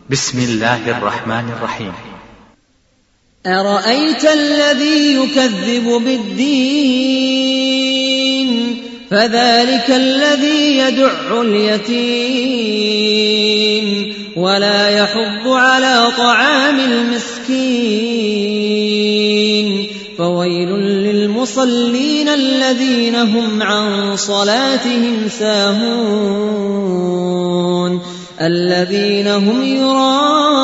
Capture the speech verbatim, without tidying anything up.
بسم الله الرحمن الرحيم. أرأيت الذي يكذب بالدين فذلك الذي يدع اليتيم ولا يحض على طعام المسكين فويل للمصلين الذين هم عن صلاتهم ساهون الذين هم يراءون